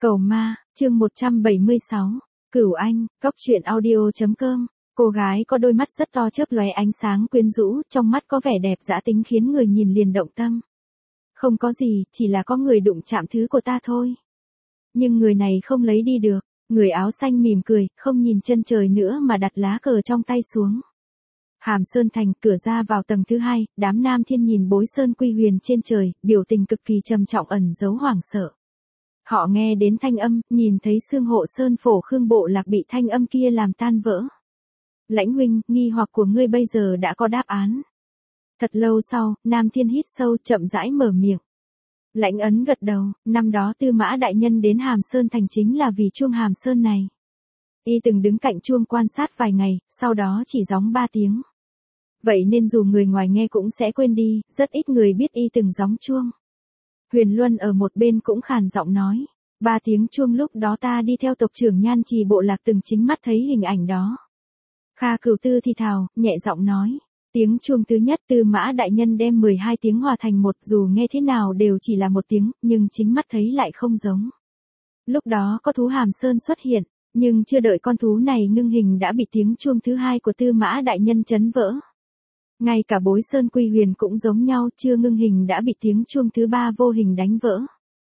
Cầu ma, chương 176. Cửu Anh, Cóc truyện audio.com. Cô gái có đôi mắt rất to chớp lóe ánh sáng quyến rũ, trong mắt có vẻ đẹp dã tính khiến người nhìn liền động tâm. Không có gì, chỉ là có người đụng chạm thứ của ta thôi. Nhưng người này không lấy đi được. Người áo xanh mỉm cười, không nhìn chân trời nữa mà đặt lá cờ trong tay xuống. Hàm Sơn Thành, cửa ra vào tầng thứ 2, đám nam thiên nhìn bối sơn quy huyền trên trời, biểu tình cực kỳ trầm trọng ẩn giấu hoảng sợ. Họ nghe đến thanh âm, nhìn thấy xương hộ sơn phổ Khương Bộ Lạc bị thanh âm kia làm tan vỡ. Lãnh huynh, nghi hoặc của ngươi bây giờ đã có đáp án. Thật lâu sau, Nam Thiên hít sâu chậm rãi mở miệng. Lãnh Ấn gật đầu, năm đó Tư Mã đại nhân đến Hàm Sơn Thành chính là vì chuông Hàm Sơn này. Y từng đứng cạnh chuông quan sát vài ngày, sau đó chỉ gióng 3 tiếng. Vậy nên dù người ngoài nghe cũng sẽ quên đi, rất ít người biết y từng gióng chuông. Huyền Luân ở một bên cũng khàn giọng nói. 3 tiếng chuông lúc đó ta đi theo tộc trưởng Nhan Trì Bộ Lạc từng chính mắt thấy hình ảnh đó. Kha Cửu Tư thì thào, nhẹ giọng nói. Tiếng chuông thứ nhất Tư Mã đại nhân đem 12 tiếng hòa thành một, dù nghe thế nào đều chỉ là một tiếng, nhưng chính mắt thấy lại không giống. Lúc đó có thú Hàm Sơn xuất hiện, nhưng chưa đợi con thú này ngưng hình đã bị tiếng chuông thứ hai của Tư Mã đại nhân chấn vỡ. Ngay cả bối sơn quy huyền cũng giống nhau, chưa ngưng hình đã bị tiếng chuông thứ 3 vô hình đánh vỡ.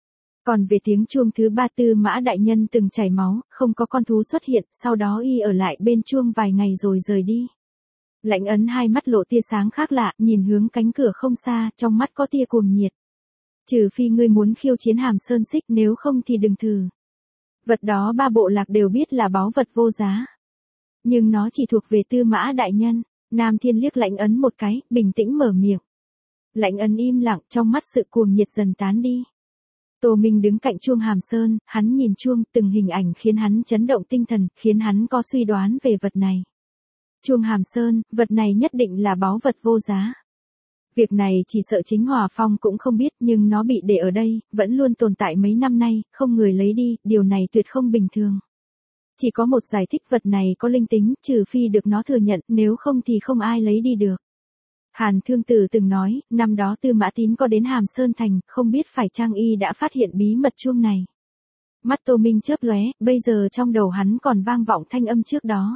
Còn về tiếng chuông thứ 3 Tư Mã đại nhân từng chảy máu, không có con thú xuất hiện, sau đó y ở lại bên chuông vài ngày rồi rời đi. Lãnh Ấn hai mắt lộ tia sáng khác lạ, nhìn hướng cánh cửa không xa, trong mắt có tia cuồng nhiệt. Trừ phi ngươi muốn khiêu chiến Hàm Sơn Xích, nếu không thì đừng thử. Vật đó 3 bộ lạc đều biết là báu vật vô giá. Nhưng nó chỉ thuộc về Tư Mã đại nhân. Nam Thiên liếc Lãnh Ấn một cái, bình tĩnh mở miệng. Lãnh Ấn im lặng, trong mắt sự cuồng nhiệt dần tán đi. Tô Minh đứng cạnh chuông Hàm Sơn, hắn nhìn chuông, từng hình ảnh khiến hắn chấn động tinh thần, khiến hắn có suy đoán về vật này. Chuông Hàm Sơn, vật này nhất định là báu vật vô giá. Việc này chỉ sợ chính Hòa Phong cũng không biết, nhưng nó bị để ở đây, vẫn luôn tồn tại mấy năm nay, không người lấy đi, điều này tuyệt không bình thường. Chỉ có một giải thích, vật này có linh tính, trừ phi được nó thừa nhận, nếu không thì không ai lấy đi được. Hàn Thương Tử từng nói, năm đó Tư Mã Tín có đến Hàm Sơn Thành, không biết phải chăng y đã phát hiện bí mật chuông này. Mắt Tô Minh chớp lóe, bây giờ trong đầu hắn còn vang vọng thanh âm trước đó.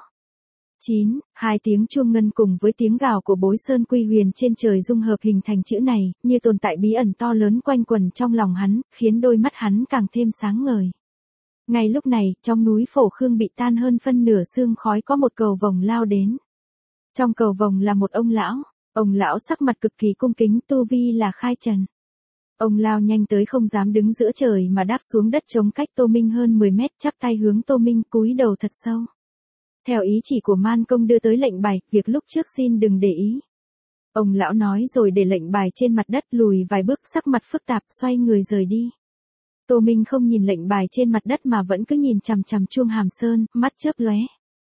9, 2 tiếng chuông ngân cùng với tiếng gào của bối sơn quy huyền trên trời dung hợp hình thành chữ này, như tồn tại bí ẩn to lớn quanh quẩn trong lòng hắn, khiến đôi mắt hắn càng thêm sáng ngời. Ngay lúc này, trong núi Phổ Khương bị tan hơn phân nửa sương khói có một cầu vồng lao đến. Trong cầu vồng là một ông lão sắc mặt cực kỳ cung kính, tu vi là khai trần. Ông lao nhanh tới không dám đứng giữa trời mà đáp xuống đất chống cách Tô Minh hơn 10 mét, chắp tay hướng Tô Minh cúi đầu thật sâu. Theo ý chỉ của Man Công đưa tới lệnh bài, việc lúc trước xin đừng để ý. Ông lão nói rồi để lệnh bài trên mặt đất, lùi vài bước, sắc mặt phức tạp, xoay người rời đi. Tô Minh không nhìn lệnh bài trên mặt đất mà vẫn cứ nhìn chằm chằm chuông Hàm Sơn, mắt chớp lóe.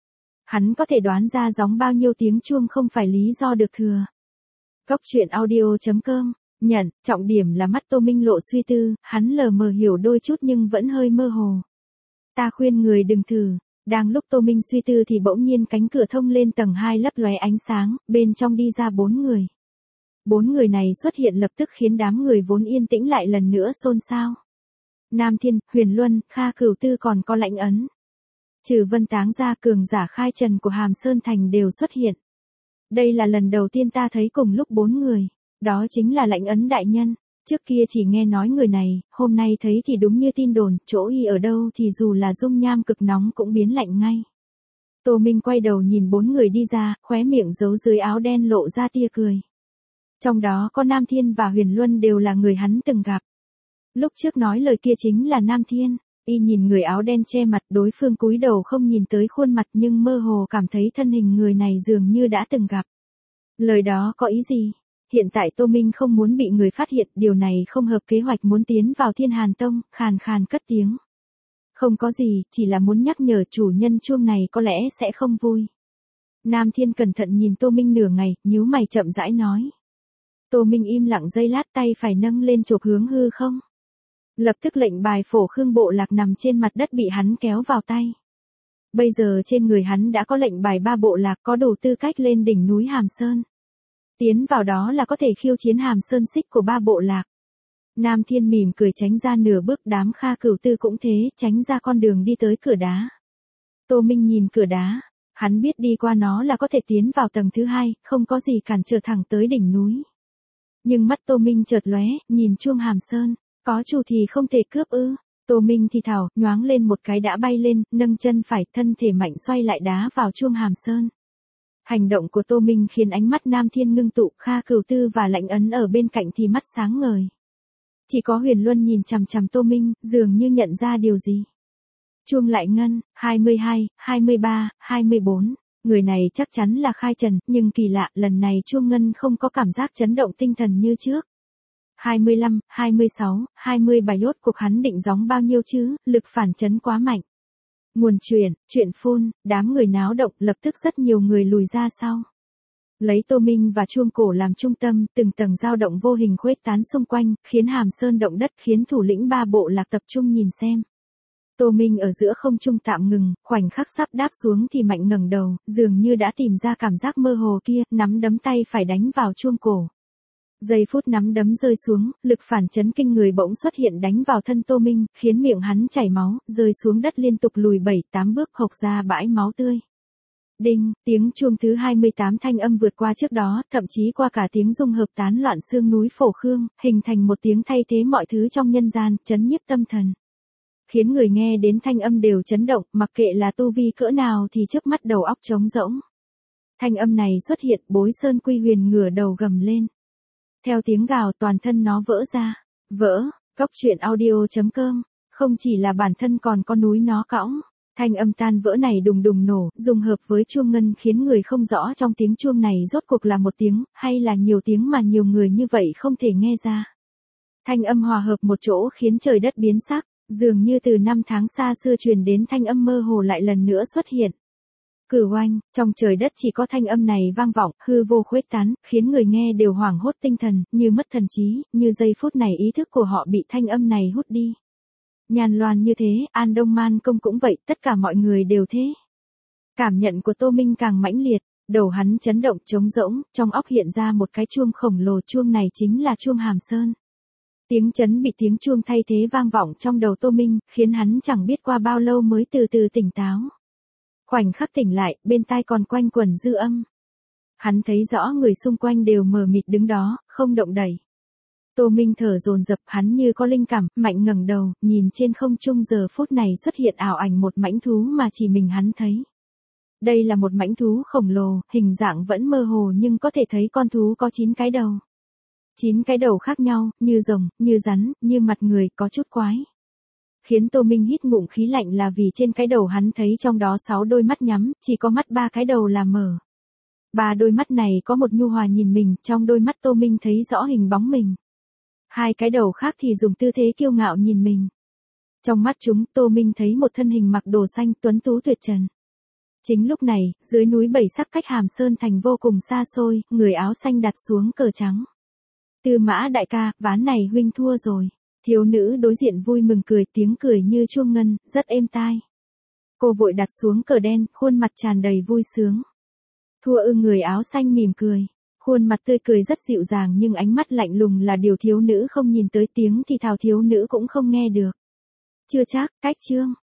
Hắn có thể đoán ra gióng bao nhiêu tiếng chuông không phải lý do được thừa. Cóc truyện audio.com, nhận, trọng điểm là mắt Tô Minh lộ suy tư, hắn lờ mờ hiểu đôi chút nhưng vẫn hơi mơ hồ. Ta khuyên người đừng thử. Đang lúc Tô Minh suy tư thì bỗng nhiên cánh cửa thông lên tầng 2 lấp lóe ánh sáng, bên trong đi ra 4 người. 4 người này xuất hiện lập tức khiến đám người vốn yên tĩnh lại lần nữa xôn xao. Nam Thiên, Huyền Luân, Kha Cửu Tư còn có Lãnh Ấn. Trừ Vân Táng ra, cường giả khai trần của Hàm Sơn Thành đều xuất hiện. Đây là lần đầu tiên ta thấy cùng lúc 4 người. Đó chính là Lãnh Ấn đại nhân. Trước kia chỉ nghe nói người này, hôm nay thấy thì đúng như tin đồn, chỗ y ở đâu thì dù là dung nham cực nóng cũng biến lạnh ngay. Tô Minh quay đầu nhìn 4 người đi ra, khóe miệng giấu dưới áo đen lộ ra tia cười. Trong đó có Nam Thiên và Huyền Luân đều là người hắn từng gặp. Lúc trước nói lời kia chính là Nam Thiên, y nhìn người áo đen che mặt, đối phương cúi đầu không nhìn tới khuôn mặt nhưng mơ hồ cảm thấy thân hình người này dường như đã từng gặp. Lời đó có ý gì? Hiện tại Tô Minh không muốn bị người phát hiện, điều này không hợp kế hoạch muốn tiến vào Thiên Hàn Tông, khàn khàn cất tiếng. Không có gì, chỉ là muốn nhắc nhở chủ nhân chuông này có lẽ sẽ không vui. Nam Thiên cẩn thận nhìn Tô Minh nửa ngày, nhíu mày chậm rãi nói. Tô Minh im lặng giây lát, tay phải nâng lên chộp hướng hư không. Lập tức lệnh bài Phổ Khương Bộ Lạc nằm trên mặt đất bị hắn kéo vào tay. Bây giờ trên người hắn đã có lệnh bài 3 bộ lạc, có đủ tư cách lên đỉnh núi Hàm Sơn. Tiến vào đó là có thể khiêu chiến Hàm Sơn Xích của 3 bộ lạc. Nam Thiên mỉm cười tránh ra nửa bước, đám Kha Cửu Tư cũng thế, tránh ra con đường đi tới cửa đá. Tô Minh nhìn cửa đá, hắn biết đi qua nó là có thể tiến vào tầng thứ hai, không có gì cản trở thẳng tới đỉnh núi. Nhưng mắt Tô Minh chợt lóe, nhìn chuông Hàm Sơn, có chủ thì không thể cướp ư? Tô Minh thì thào, nhoáng lên một cái đã bay lên, nâng chân phải, thân thể mạnh xoay lại đá vào chuông Hàm Sơn. Hành động của Tô Minh khiến ánh mắt Nam Thiên ngưng tụ, Kha Cửu Tư và Lãnh Ấn ở bên cạnh thì mắt sáng ngời. Chỉ có Huyền Luân nhìn chằm chằm Tô Minh, dường như nhận ra điều gì. Chuông lại ngân, 22, 23, 24. Người này chắc chắn là Khai Trần, nhưng kỳ lạ, lần này chuông ngân không có cảm giác chấn động tinh thần như trước. 25, 26, 27 rốt cuộc hắn định gióng bao nhiêu chứ, lực phản chấn quá mạnh. Nguồn chuyện phun, đám người náo động, lập tức rất nhiều người lùi ra sau. Lấy Tô Minh và chuông cổ làm trung tâm, từng tầng dao động vô hình khuếch tán xung quanh, khiến Hàm Sơn động đất, khiến thủ lĩnh ba bộ lạc tập trung nhìn xem. Tô Minh ở giữa không trung tạm ngừng, khoảnh khắc sắp đáp xuống thì mạnh ngẩng đầu, dường như đã tìm ra cảm giác mơ hồ kia, nắm đấm tay phải đánh vào chuông cổ. Giây phút nắm đấm rơi xuống, lực phản chấn kinh người bỗng xuất hiện đánh vào thân Tô Minh, khiến miệng hắn chảy máu, rơi xuống đất liên tục lùi 7-8 bước, hộc ra bãi máu tươi. Đinh, tiếng chuông thứ 28 thanh âm vượt qua trước đó, thậm chí qua cả tiếng dung hợp tán loạn xương núi Phổ Khương, hình thành một tiếng thay thế mọi thứ trong nhân gian, chấn nhiếp tâm thần. Khiến người nghe đến thanh âm đều chấn động, mặc kệ là tu vi cỡ nào thì chớp mắt đầu óc trống rỗng. Thanh âm này xuất hiện, Bối Sơn Quy Huyền ngửa đầu gầm lên. Theo tiếng gào toàn thân nó vỡ ra. Vỡ, Cốc Truyện Audio.com. Không chỉ là bản thân còn có núi nó cõng. Thanh âm tan vỡ này đùng đùng nổ, dùng hợp với chuông ngân khiến người không rõ trong tiếng chuông này rốt cuộc là một tiếng, hay là nhiều tiếng mà nhiều người như vậy không thể nghe ra. Thanh âm hòa hợp một chỗ khiến trời đất biến sắc, dường như từ năm tháng xa xưa truyền đến thanh âm mơ hồ lại lần nữa xuất hiện. Cửu oanh, trong trời đất chỉ có thanh âm này vang vọng, hư vô khuếch tán, khiến người nghe đều hoảng hốt tinh thần, như mất thần trí, như giây phút này ý thức của họ bị thanh âm này hút đi. Nhàn Loan như thế, An Đông Man Công cũng vậy, tất cả mọi người đều thế. Cảm nhận của Tô Minh càng mãnh liệt, đầu hắn chấn động trống rỗng, trong óc hiện ra một cái chuông khổng lồ, chuông này chính là chuông Hàm Sơn. Tiếng chấn bị tiếng chuông thay thế vang vọng trong đầu Tô Minh, khiến hắn chẳng biết qua bao lâu mới từ từ tỉnh táo. Khoảnh khắc tỉnh lại, bên tai còn quanh quẩn dư âm. Hắn thấy rõ người xung quanh đều mờ mịt đứng đó, không động đậy. Tô Minh thở dồn dập, hắn như có linh cảm, mạnh ngẩng đầu, nhìn trên không trung giờ phút này xuất hiện ảo ảnh một mãnh thú mà chỉ mình hắn thấy. Đây là một mãnh thú khổng lồ, hình dạng vẫn mơ hồ nhưng có thể thấy con thú có 9 cái đầu. 9 cái đầu khác nhau, như rồng, như rắn, như mặt người, có chút quái. Khiến Tô Minh hít ngụm khí lạnh là vì trên cái đầu hắn thấy trong đó 6 đôi mắt nhắm, chỉ có mắt 3 cái đầu là mở. 3 đôi mắt này có một nhu hòa nhìn mình, trong đôi mắt Tô Minh thấy rõ hình bóng mình. 2 cái đầu khác thì dùng tư thế kiêu ngạo nhìn mình. Trong mắt chúng, Tô Minh thấy một thân hình mặc đồ xanh tuấn tú tuyệt trần. Chính lúc này, dưới núi Bảy Sắc cách Hàm Sơn thành vô cùng xa xôi, người áo xanh đặt xuống cờ trắng. Tư Mã đại ca, ván này huynh thua rồi. Thiếu nữ đối diện vui mừng cười, tiếng cười như chuông ngân, rất êm tai. Cô vội đặt xuống cờ đen, khuôn mặt tràn đầy vui sướng. Thua ư? Người áo xanh mỉm cười. Khuôn mặt tươi cười rất dịu dàng nhưng ánh mắt lạnh lùng là điều thiếu nữ không nhìn tới, tiếng thì thào thiếu nữ cũng không nghe được. Chưa chắc, cách chương.